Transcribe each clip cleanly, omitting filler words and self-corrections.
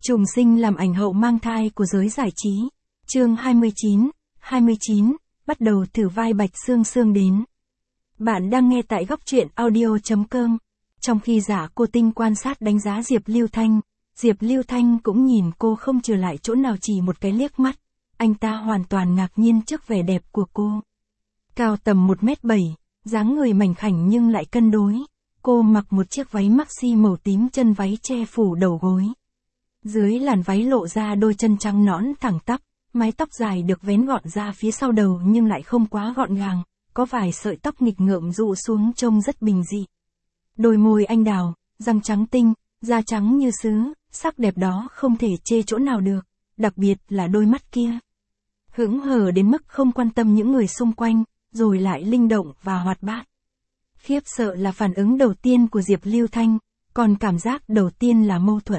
Trùng sinh làm ảnh hậu mang thai của giới giải trí. Chương 29, bắt đầu thử vai Bạch Sương Sương đến. Bạn đang nghe tại góc truyện audio.com. Trong khi Giả Cô Tinh quan sát đánh giá Diệp Lưu Thanh cũng nhìn cô không trừ lại chỗ nào chỉ một cái liếc mắt. Anh ta hoàn toàn ngạc nhiên trước vẻ đẹp của cô. Cao tầm 1m7, dáng người mảnh khảnh nhưng lại cân đối. Cô mặc một chiếc váy maxi màu tím, chân váy che phủ đầu gối. Dưới làn váy lộ ra đôi chân trắng nõn thẳng tắp, mái tóc dài được vén gọn ra phía sau đầu nhưng lại không quá gọn gàng, có vài sợi tóc nghịch ngợm rụ xuống trông rất bình dị. Đôi môi anh đào, răng trắng tinh, da trắng như sứ, sắc đẹp đó không thể chê chỗ nào được, đặc biệt là đôi mắt kia. Hững hờ đến mức không quan tâm những người xung quanh, rồi lại linh động và hoạt bát. Khiếp sợ là phản ứng đầu tiên của Diệp Lưu Thanh, còn cảm giác đầu tiên là mâu thuẫn.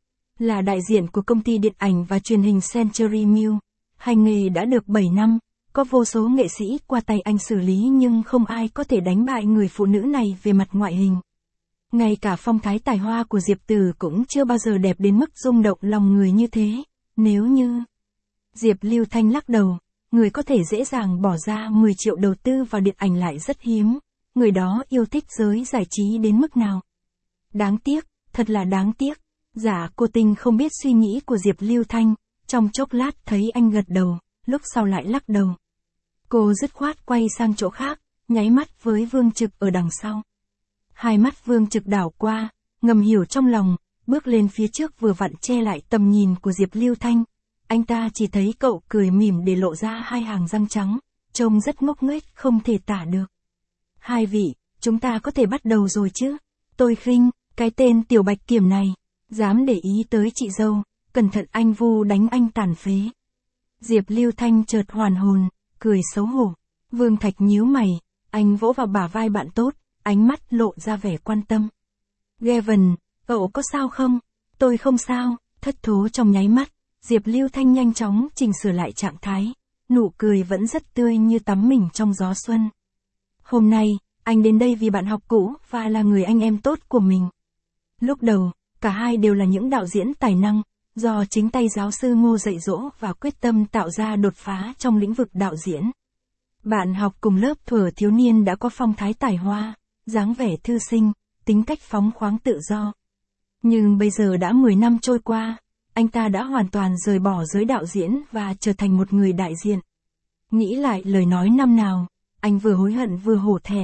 Là đại diện của công ty điện ảnh và truyền hình Century Mill, hành nghề đã được 7 năm, có vô số nghệ sĩ qua tay anh xử lý nhưng không ai có thể đánh bại người phụ nữ này về mặt ngoại hình. Ngay cả phong thái tài hoa của Diệp Tử cũng chưa bao giờ đẹp đến mức rung động lòng người như thế, nếu như... Diệp Lưu Thanh lắc đầu, người có thể dễ dàng bỏ ra 10 triệu đầu tư vào điện ảnh lại rất hiếm, người đó yêu thích giới giải trí đến mức nào. Đáng tiếc, thật là đáng tiếc. Giả Cô Tinh không biết suy nghĩ của Diệp Lưu Thanh, trong chốc lát thấy anh gật đầu, lúc sau lại lắc đầu. Cô dứt khoát quay sang chỗ khác, nháy mắt với Vương Trực ở đằng sau. Hai mắt Vương Trực đảo qua, ngầm hiểu trong lòng, bước lên phía trước vừa vặn che lại tầm nhìn của Diệp Lưu Thanh. Anh ta chỉ thấy cậu cười mỉm để lộ ra hai hàng răng trắng, trông rất ngốc nghếch không thể tả được. Hai vị, chúng ta có thể bắt đầu rồi chứ? Tôi khinh, cái tên Tiểu Bạch Kiểm này. Dám để ý tới chị dâu, cẩn thận anh vu đánh anh tàn phế. Diệp Lưu Thanh chợt hoàn hồn, cười xấu hổ. Vương Thạch nhíu mày, anh vỗ vào bả vai bạn tốt, ánh mắt lộ ra vẻ quan tâm. Gavin, cậu có sao không? Tôi không sao, thất thố trong nháy mắt, Diệp Lưu Thanh nhanh chóng chỉnh sửa lại trạng thái, nụ cười vẫn rất tươi như tắm mình trong gió xuân. Hôm nay, anh đến đây vì bạn học cũ và là người anh em tốt của mình. Lúc đầu, cả hai đều là những đạo diễn tài năng, do chính tay giáo sư Ngô dạy dỗ và quyết tâm tạo ra đột phá trong lĩnh vực đạo diễn. Bạn học cùng lớp thuở thiếu niên đã có phong thái tài hoa, dáng vẻ thư sinh, tính cách phóng khoáng tự do. Nhưng bây giờ đã 10 năm trôi qua, anh ta đã hoàn toàn rời bỏ giới đạo diễn và trở thành một người đại diện. Nghĩ lại lời nói năm nào, anh vừa hối hận vừa hổ thẹn.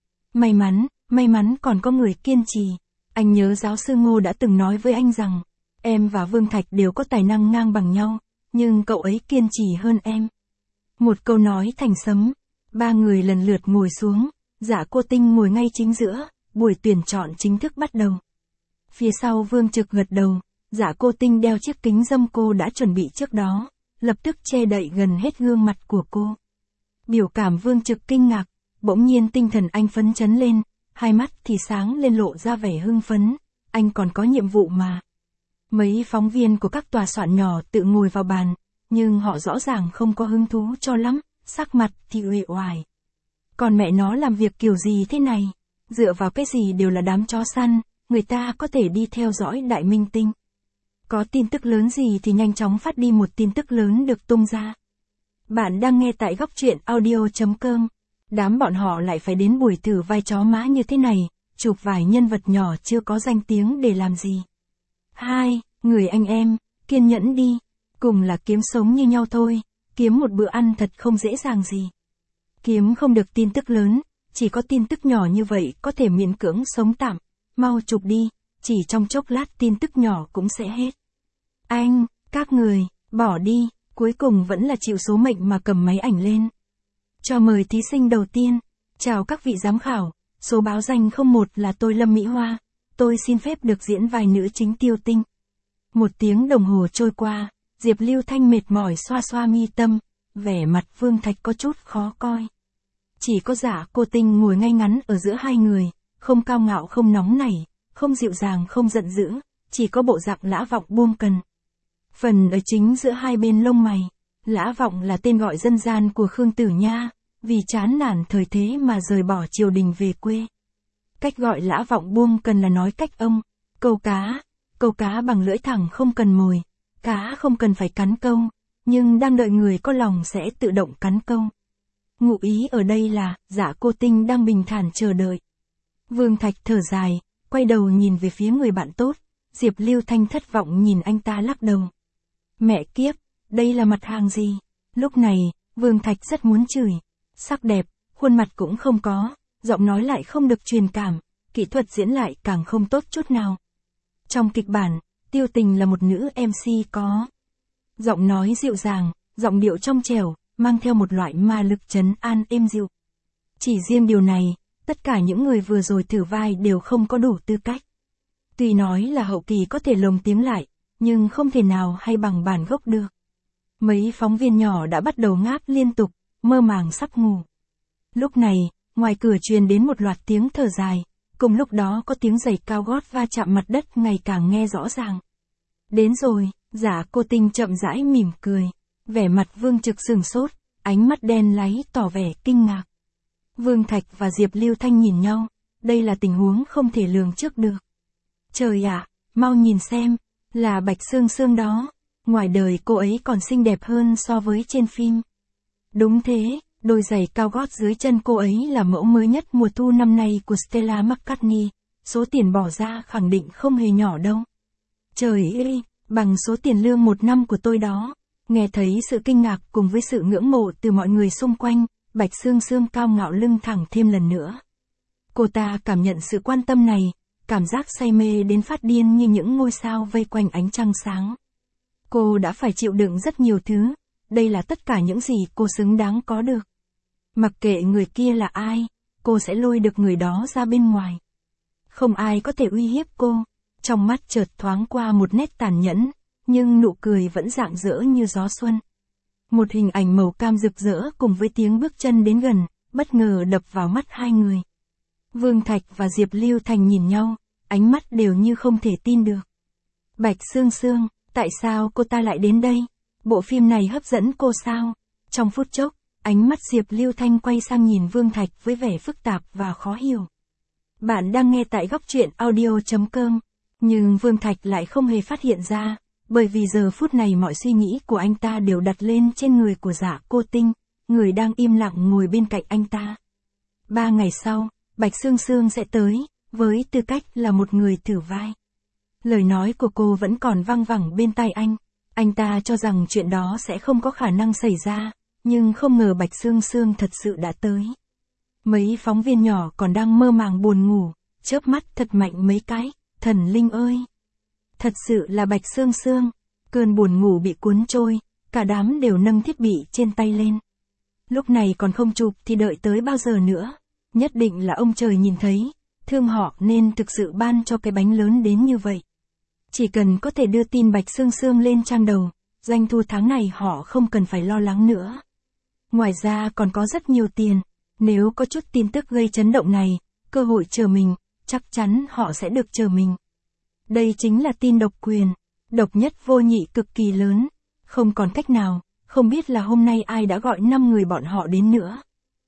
May mắn còn có người kiên trì. Anh nhớ giáo sư Ngô đã từng nói với anh rằng, em và Vương Thạch đều có tài năng ngang bằng nhau, nhưng cậu ấy kiên trì hơn em. Một câu nói thành sấm, ba người lần lượt ngồi xuống, Giả Cô Tinh ngồi ngay chính giữa, buổi tuyển chọn chính thức bắt đầu. Phía sau Vương Trực gật đầu, Giả Cô Tinh đeo chiếc kính râm cô đã chuẩn bị trước đó, lập tức che đậy gần hết gương mặt của cô. Biểu cảm Vương Trực kinh ngạc, bỗng nhiên tinh thần anh phấn chấn lên. Hai mắt thì sáng lên lộ ra vẻ hưng phấn, anh còn có nhiệm vụ mà. Mấy phóng viên của các tòa soạn nhỏ tự ngồi vào bàn, nhưng họ rõ ràng không có hứng thú cho lắm, sắc mặt thì uể oải. Còn mẹ nó làm việc kiểu gì thế này, dựa vào cái gì đều là đám chó săn, người ta có thể đi theo dõi đại minh tinh. Có tin tức lớn gì thì nhanh chóng phát đi một tin tức lớn được tung ra. Bạn đang nghe tại góc truyện audio.com. Đám bọn họ lại phải đến buổi thử vai chó má như thế này, chụp vài nhân vật nhỏ chưa có danh tiếng để làm gì. Hai, người anh em, kiên nhẫn đi, cùng là kiếm sống như nhau thôi, kiếm một bữa ăn thật không dễ dàng gì. Kiếm không được tin tức lớn, chỉ có tin tức nhỏ như vậy có thể miễn cưỡng sống tạm, mau chụp đi, chỉ trong chốc lát tin tức nhỏ cũng sẽ hết. Anh, các người, bỏ đi, cuối cùng vẫn là chịu số mệnh mà cầm máy ảnh lên. Cho mời thí sinh đầu tiên. Chào các vị giám khảo, số báo danh 01 là tôi Lâm Mỹ Hoa, tôi xin phép được diễn vai nữ chính Tiêu Tinh. 1 tiếng đồng hồ trôi qua, Diệp Lưu Thanh mệt mỏi xoa xoa mi tâm, vẻ mặt Vương Thạch có chút khó coi. Chỉ có Giả Cô Tinh ngồi ngay ngắn ở giữa hai người, không cao ngạo không nóng nảy, không dịu dàng không giận dữ, chỉ có bộ dạng lã vọng buông cần. Phần ở chính giữa hai bên lông mày. Lã Vọng là tên gọi dân gian của Khương Tử Nha, vì chán nản thời thế mà rời bỏ triều đình về quê. Cách gọi Lã Vọng buông cần là nói cách ông, câu cá, câu cá bằng lưỡi thẳng không cần mồi, cá không cần phải cắn câu, nhưng đang đợi người có lòng sẽ tự động cắn câu. Ngụ ý ở đây là, Dạ Cô Tinh đang bình thản chờ đợi. Vương Thạch thở dài, quay đầu nhìn về phía người bạn tốt, Diệp Lưu Thanh thất vọng nhìn anh ta lắc đầu. Mẹ kiếp, đây là mặt hàng gì? Lúc này, Vương Thạch rất muốn chửi. Sắc đẹp, khuôn mặt cũng không có, giọng nói lại không được truyền cảm, kỹ thuật diễn lại càng không tốt chút nào. Trong kịch bản, Tiêu Tình là một nữ MC có giọng nói dịu dàng, giọng điệu trong trẻo, mang theo một loại ma lực trấn an êm dịu. Chỉ riêng điều này, tất cả những người vừa rồi thử vai đều không có đủ tư cách. Tuy nói là hậu kỳ có thể lồng tiếng lại, nhưng không thể nào hay bằng bản gốc được. Mấy phóng viên nhỏ đã bắt đầu ngáp liên tục, mơ màng sắp ngủ. Lúc này, ngoài cửa truyền đến một loạt tiếng thở dài, cùng lúc đó có tiếng giày cao gót va chạm mặt đất ngày càng nghe rõ ràng. Đến rồi, Dạ Cô Tinh chậm rãi mỉm cười, vẻ mặt Vương Trực sửng sốt, ánh mắt đen láy tỏ vẻ kinh ngạc. Vương Thạch và Diệp Lưu Thanh nhìn nhau, đây là tình huống không thể lường trước được. Trời ạ, mau nhìn xem, là Bạch Sương Sương đó, ngoài đời cô ấy còn xinh đẹp hơn so với trên phim. Đúng thế, đôi giày cao gót dưới chân cô ấy là mẫu mới nhất mùa thu năm nay của Stella McCartney, số tiền bỏ ra khẳng định không hề nhỏ đâu. Trời ơi, bằng số tiền lương một năm của tôi đó. Nghe thấy sự kinh ngạc cùng với sự ngưỡng mộ từ mọi người xung quanh, Bạch Sương Sương cao ngạo lưng thẳng thêm lần nữa. Cô ta cảm nhận sự quan tâm này, cảm giác say mê đến phát điên như những ngôi sao vây quanh ánh trăng sáng. Cô đã phải chịu đựng rất nhiều thứ, đây là tất cả những gì cô xứng đáng có được. Mặc kệ người kia là ai, cô sẽ lôi được người đó ra bên ngoài. Không ai có thể uy hiếp cô, trong mắt chợt thoáng qua một nét tàn nhẫn, nhưng nụ cười vẫn rạng rỡ như gió xuân. Một hình ảnh màu cam rực rỡ cùng với tiếng bước chân đến gần, bất ngờ đập vào mắt hai người. Vương Thạch và Diệp Lưu Thành nhìn nhau, ánh mắt đều như không thể tin được. Bạch Sương Sương, tại sao cô ta lại đến đây? Bộ phim này hấp dẫn cô sao? Trong phút chốc, ánh mắt Diệp Lưu Thanh quay sang nhìn Vương Thạch với vẻ phức tạp và khó hiểu. Bạn đang nghe tại góc truyện audio.com, nhưng Vương Thạch lại không hề phát hiện ra, bởi vì giờ phút này mọi suy nghĩ của anh ta đều đặt lên trên người của Dạ Cô Tinh, người đang im lặng ngồi bên cạnh anh ta. 3 ngày sau, Bạch Sương Sương sẽ tới, với tư cách là một người thử vai. Lời nói của cô vẫn còn văng vẳng bên tai anh ta cho rằng chuyện đó sẽ không có khả năng xảy ra, nhưng không ngờ Bạch Sương Sương thật sự đã tới. Mấy phóng viên nhỏ còn đang mơ màng buồn ngủ, chớp mắt thật mạnh mấy cái, thần linh ơi! Thật sự là Bạch Sương Sương, cơn buồn ngủ bị cuốn trôi, cả đám đều nâng thiết bị trên tay lên. Lúc này còn không chụp thì đợi tới bao giờ nữa, nhất định là ông trời nhìn thấy, thương họ nên thực sự ban cho cái bánh lớn đến như vậy. Chỉ cần có thể đưa tin Bạch Sương Sương lên trang đầu, doanh thu tháng này họ không cần phải lo lắng nữa. Ngoài ra còn có rất nhiều tiền, nếu có chút tin tức gây chấn động này, cơ hội chờ mình, chắc chắn họ sẽ được chờ mình. Đây chính là tin độc quyền, độc nhất vô nhị cực kỳ lớn, không còn cách nào, không biết là hôm nay ai đã gọi 5 người bọn họ đến nữa.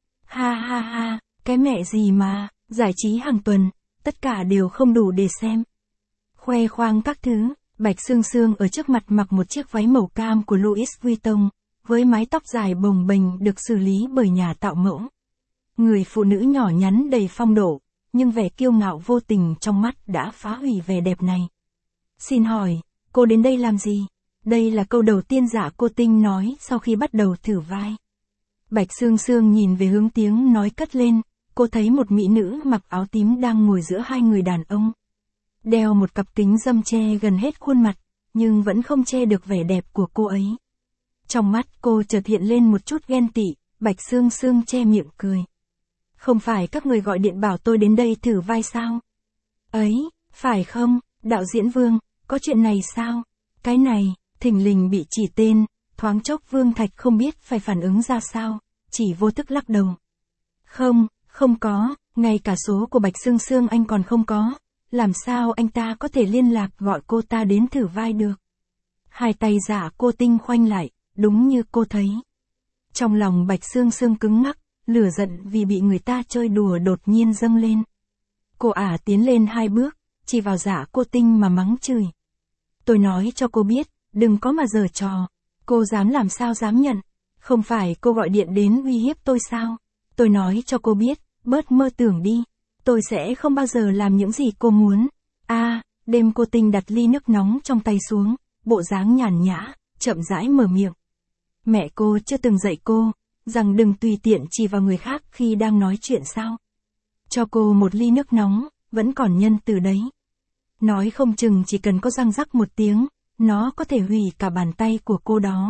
Ha ha ha, cái mẹ gì mà, giải trí hàng tuần, tất cả đều không đủ để xem. Khoe khoang các thứ, Bạch Sương Sương ở trước mặt mặc một chiếc váy màu cam của Louis Vuitton, với mái tóc dài bồng bềnh được xử lý bởi nhà tạo mẫu. Người phụ nữ nhỏ nhắn đầy phong độ, nhưng vẻ kiêu ngạo vô tình trong mắt đã phá hủy vẻ đẹp này. Xin hỏi, cô đến đây làm gì? Đây là câu đầu tiên Dạ Cô Tinh nói sau khi bắt đầu thử vai. Bạch Sương Sương nhìn về hướng tiếng nói cất lên, cô thấy một mỹ nữ mặc áo tím đang ngồi giữa hai người đàn ông. Đeo một cặp kính râm che gần hết khuôn mặt, nhưng vẫn không che được vẻ đẹp của cô ấy. Trong mắt cô chợt hiện lên một chút ghen tị, Bạch Sương Sương che miệng cười. Không phải các người gọi điện bảo tôi đến đây thử vai sao? Ấy, phải không, đạo diễn Vương, có chuyện này sao? Cái này, thình lình bị chỉ tên, thoáng chốc Vương Thạch không biết phải phản ứng ra sao, chỉ vô thức lắc đầu. Không có, ngay cả số của Bạch Sương Sương anh còn không có, làm sao anh ta có thể liên lạc gọi cô ta đến thử vai được? Hai tay Dạ Cô Tinh khoanh lại, đúng như cô thấy. Trong lòng Bạch Sương Sương cứng ngắc, lửa giận vì bị người ta chơi đùa đột nhiên dâng lên. Cô ả tiến lên 2 bước, chỉ vào Dạ Cô Tinh mà mắng chửi. Tôi nói cho cô biết, đừng có mà giở trò. Cô dám làm sao dám nhận. Không phải cô gọi điện đến uy hiếp tôi sao? Tôi nói cho cô biết, bớt mơ tưởng đi. Tôi sẽ không bao giờ làm những gì cô muốn. Đêm cô Tinh đặt ly nước nóng trong tay xuống, bộ dáng nhàn nhã, chậm rãi mở miệng. Mẹ cô chưa từng dạy cô, rằng đừng tùy tiện chỉ vào người khác khi đang nói chuyện sao? Cho cô một ly nước nóng, vẫn còn nhân từ đấy. Nói không chừng chỉ cần có răng rắc một tiếng, nó có thể hủy cả bàn tay của cô đó.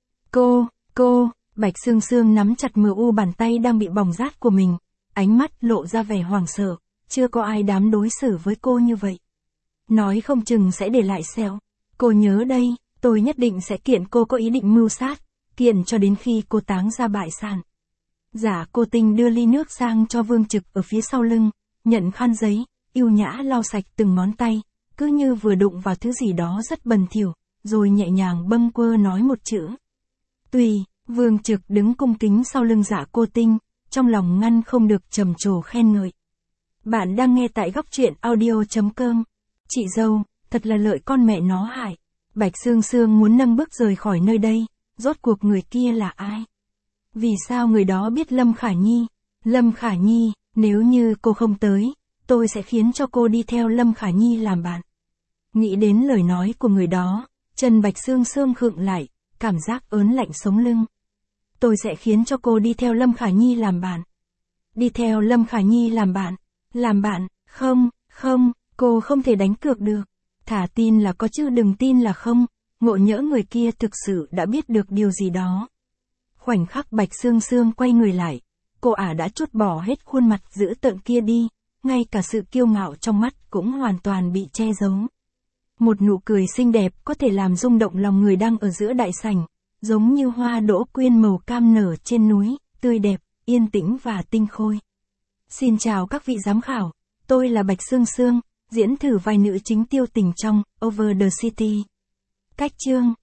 Cô, Bạch Sương Sương nắm chặt MU bàn tay đang bị bỏng rát của mình, ánh mắt lộ ra vẻ hoảng sợ, chưa có ai dám đối xử với cô như vậy. Nói không chừng sẽ để lại sẹo. Cô nhớ đây, tôi nhất định sẽ kiện cô có ý định mưu sát, kiện cho đến khi cô táng ra bại sản. Dạ cô Tinh đưa ly nước sang cho Vương Trực ở phía sau lưng, nhận khăn giấy, yêu nhã lau sạch từng ngón tay, cứ như vừa đụng vào thứ gì đó rất bẩn thỉu, rồi nhẹ nhàng bâng quơ nói một chữ. Tùy. Vương Trực đứng cung kính sau lưng Dạ cô Tinh, trong lòng ngăn không được trầm trồ khen ngợi. Bạn đang nghe tại góc truyện audio.com. Chị dâu, thật là lợi con mẹ nó hại. Bạch Sương Sương muốn nâng bước rời khỏi nơi đây, rốt cuộc người kia là ai? Vì sao người đó biết Lâm Khả Nhi? Lâm Khả Nhi, nếu như cô không tới, tôi sẽ khiến cho cô đi theo Lâm Khả Nhi làm bạn. Nghĩ đến lời nói của người đó, chân Bạch Sương Sương khựng lại, cảm giác ớn lạnh sống lưng. Tôi sẽ khiến cho cô đi theo Lâm Khả Nhi làm bạn. Đi theo Lâm Khả Nhi làm bạn. Làm bạn, không, cô không thể đánh cược được. Thả tin là có chứ đừng tin là không, ngộ nhỡ người kia thực sự đã biết được điều gì đó. Khoảnh khắc Bạch Sương Sương quay người lại, cô ả đã trút bỏ hết khuôn mặt dữ tợn kia đi, ngay cả sự kiêu ngạo trong mắt cũng hoàn toàn bị che giấu. Một nụ cười xinh đẹp có thể làm rung động lòng người đang ở giữa đại sảnh, giống như hoa đỗ quyên màu cam nở trên núi, tươi đẹp, yên tĩnh và tinh khôi. Xin chào các vị giám khảo, tôi là Bạch Sương Sương, diễn thử vai nữ chính Tiêu Tình trong Over the City. Cách chương